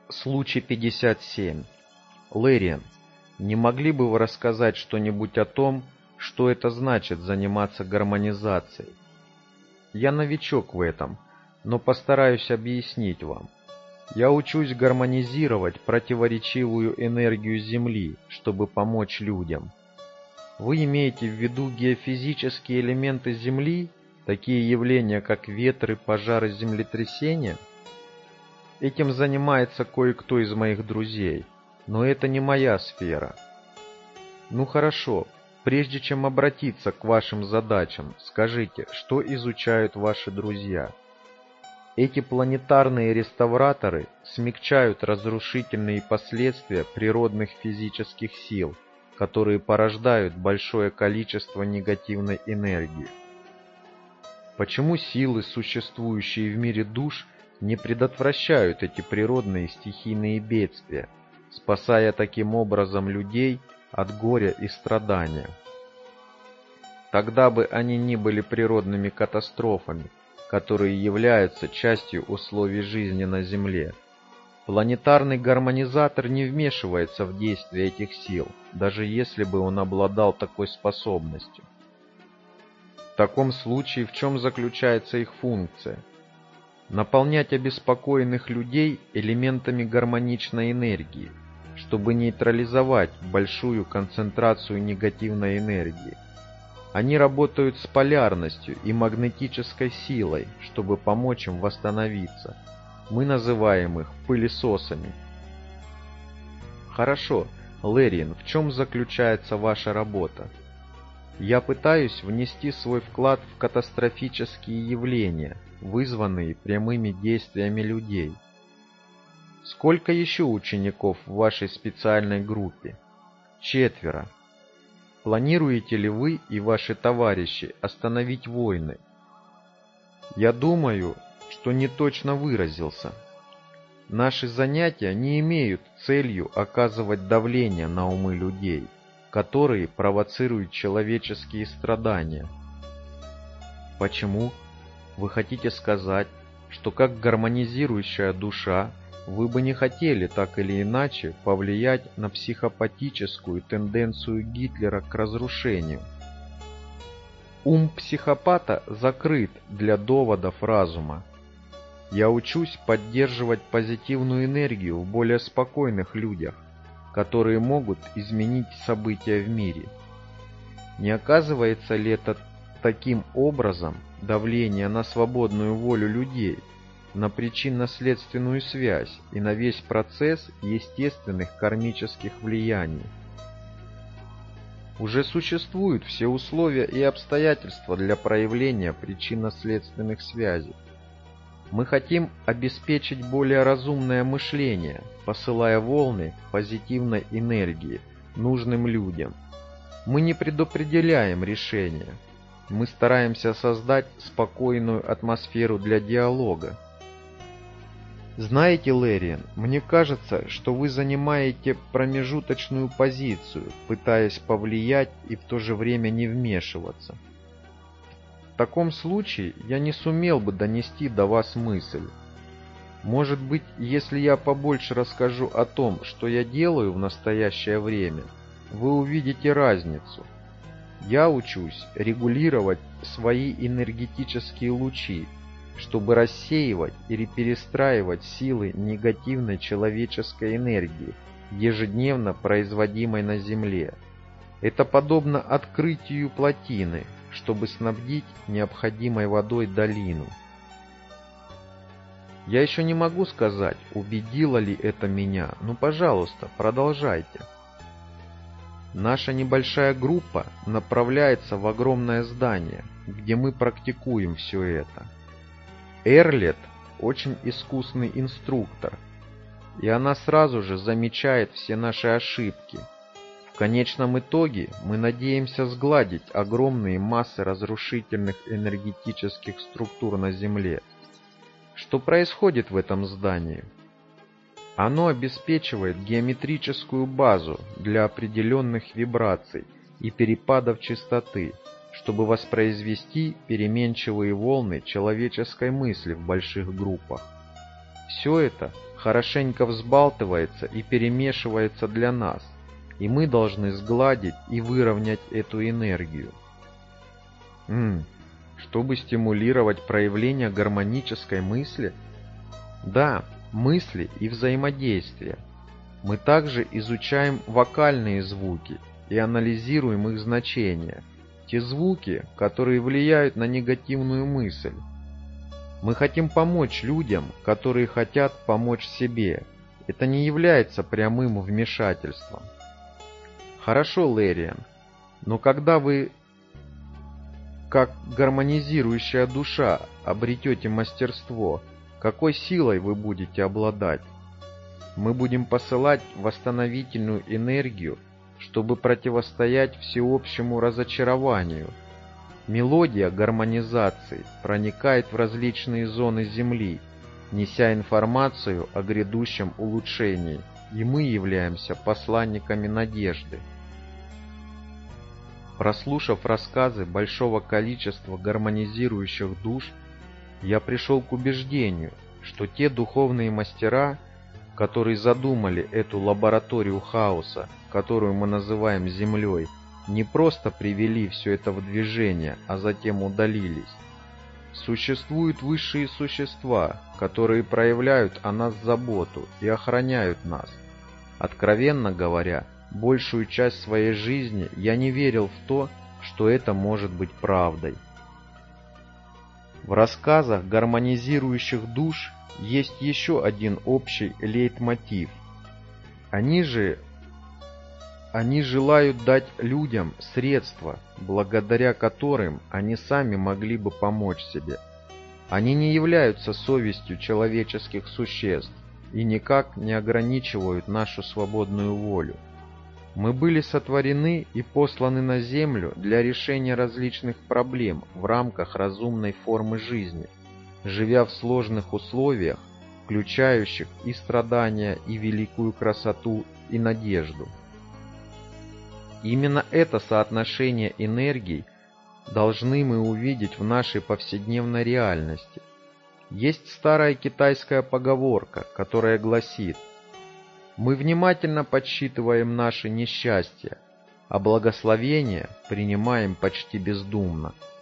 Случай 57. Лэриан, не могли бы вы рассказать что-нибудь о том, что это значит заниматься гармонизацией? Я новичок в этом, но постараюсь объяснить вам. Я учусь гармонизировать противоречивую энергию Земли, чтобы помочь людям. Вы имеете в виду геофизические элементы Земли, такие явления, как ветры, пожары, землетрясения? Этим занимается кое-кто из моих друзей, но это не моя сфера. Ну хорошо, прежде чем обратиться к вашим задачам, скажите, что изучают ваши друзья? Эти планетарные реставраторы смягчают разрушительные последствия природных физических сил, которые порождают большое количество негативной энергии. Почему силы, существующие в мире душ, не предотвращают эти природные стихийные бедствия, спасая таким образом людей от горя и страдания? Тогда бы они не были природными катастрофами, которые являются частью условий жизни на Земле. Планетарный гармонизатор не вмешивается в действие этих сил, даже если бы он обладал такой способностью. В таком случае в чем заключается их функция? Наполнять обеспокоенных людей элементами гармоничной энергии, чтобы нейтрализовать большую концентрацию негативной энергии. Они работают с полярностью и магнетической силой, чтобы помочь им восстановиться. Мы называем их пылесосами. Хорошо, Лэриан, в чем заключается ваша работа? Я пытаюсь внести свой вклад в катастрофические явления, вызванные прямыми действиями людей. Сколько еще учеников в вашей специальной группе? 4. Планируете ли вы и ваши товарищи остановить войны? Я думаю, что не точно выразился. Наши занятия не имеют целью оказывать давление на умы людей, которые провоцируют человеческие страдания. Почему? Вы хотите сказать, что как гармонизирующая душа вы бы не хотели так или иначе повлиять на психопатическую тенденцию Гитлера к разрушению? Ум психопата закрыт для доводов разума. Я учусь поддерживать позитивную энергию в более спокойных людях, которые могут изменить события в мире. Не оказывается ли это таким образом давление на свободную волю людей, на причинно-следственную связь и на весь процесс естественных кармических влияний? Уже существуют все условия и обстоятельства для проявления причинно-следственных связей. Мы хотим обеспечить более разумное мышление, посылая волны позитивной энергии нужным людям. Мы не предопределяем решения. Мы стараемся создать спокойную атмосферу для диалога. Знаете, Лэриан, мне кажется, что вы занимаете промежуточную позицию, пытаясь повлиять и в то же время не вмешиваться. В таком случае я не сумел бы донести до вас мысль. Может быть, если я побольше расскажу о том, что я делаю в настоящее время, вы увидите разницу. Я учусь регулировать свои энергетические лучи, чтобы рассеивать или перестраивать силы негативной человеческой энергии, ежедневно производимой на Земле. Это подобно открытию плотины, чтобы снабдить необходимой водой долину. Я еще не могу сказать, убедило ли это меня, но, пожалуйста, продолжайте. Наша небольшая группа направляется в огромное здание, где мы практикуем все это. Эрлет очень искусный инструктор, и она сразу же замечает все наши ошибки. В конечном итоге мы надеемся сгладить огромные массы разрушительных энергетических структур на Земле. Что происходит в этом здании? Оно обеспечивает геометрическую базу для определенных вибраций и перепадов частоты, чтобы воспроизвести переменчивые волны человеческой мысли в больших группах. Все это хорошенько взбалтывается и перемешивается для нас, и мы должны сгладить и выровнять эту энергию. Чтобы стимулировать проявление гармонической мысли? Да, мысли и взаимодействия. Мы также изучаем вокальные звуки и анализируем их значения, те звуки, которые влияют на негативную мысль. Мы хотим помочь людям, которые хотят помочь себе. Это не является прямым вмешательством. Хорошо, Лэриан, но когда вы, как гармонизирующая душа, обретете мастерство, какой силой вы будете обладать? Мы будем посылать восстановительную энергию, чтобы противостоять всеобщему разочарованию. Мелодия гармонизации проникает в различные зоны Земли, неся информацию о грядущем улучшении, и мы являемся посланниками надежды. Прослушав рассказы большого количества гармонизирующих душ, я пришел к убеждению, что те духовные мастера, которые задумали эту лабораторию хаоса, которую мы называем Землей, не просто привели все это в движение, а затем удалились. Существуют высшие существа, которые проявляют о нас заботу и охраняют нас. Откровенно говоря, большую часть своей жизни я не верил в то, что это может быть правдой. В рассказах гармонизирующих душ есть еще один общий лейтмотив. Они желают дать людям средства, благодаря которым они сами могли бы помочь себе. Они не являются совестью человеческих существ и никак не ограничивают нашу свободную волю. Мы были сотворены и посланы на Землю для решения различных проблем в рамках разумной формы жизни, живя в сложных условиях, включающих и страдания, и великую красоту, и надежду. Именно это соотношение энергий должны мы увидеть в нашей повседневной реальности. Есть старая китайская поговорка, которая гласит: «Мы внимательно подсчитываем наши несчастья, а благословения принимаем почти бездумно».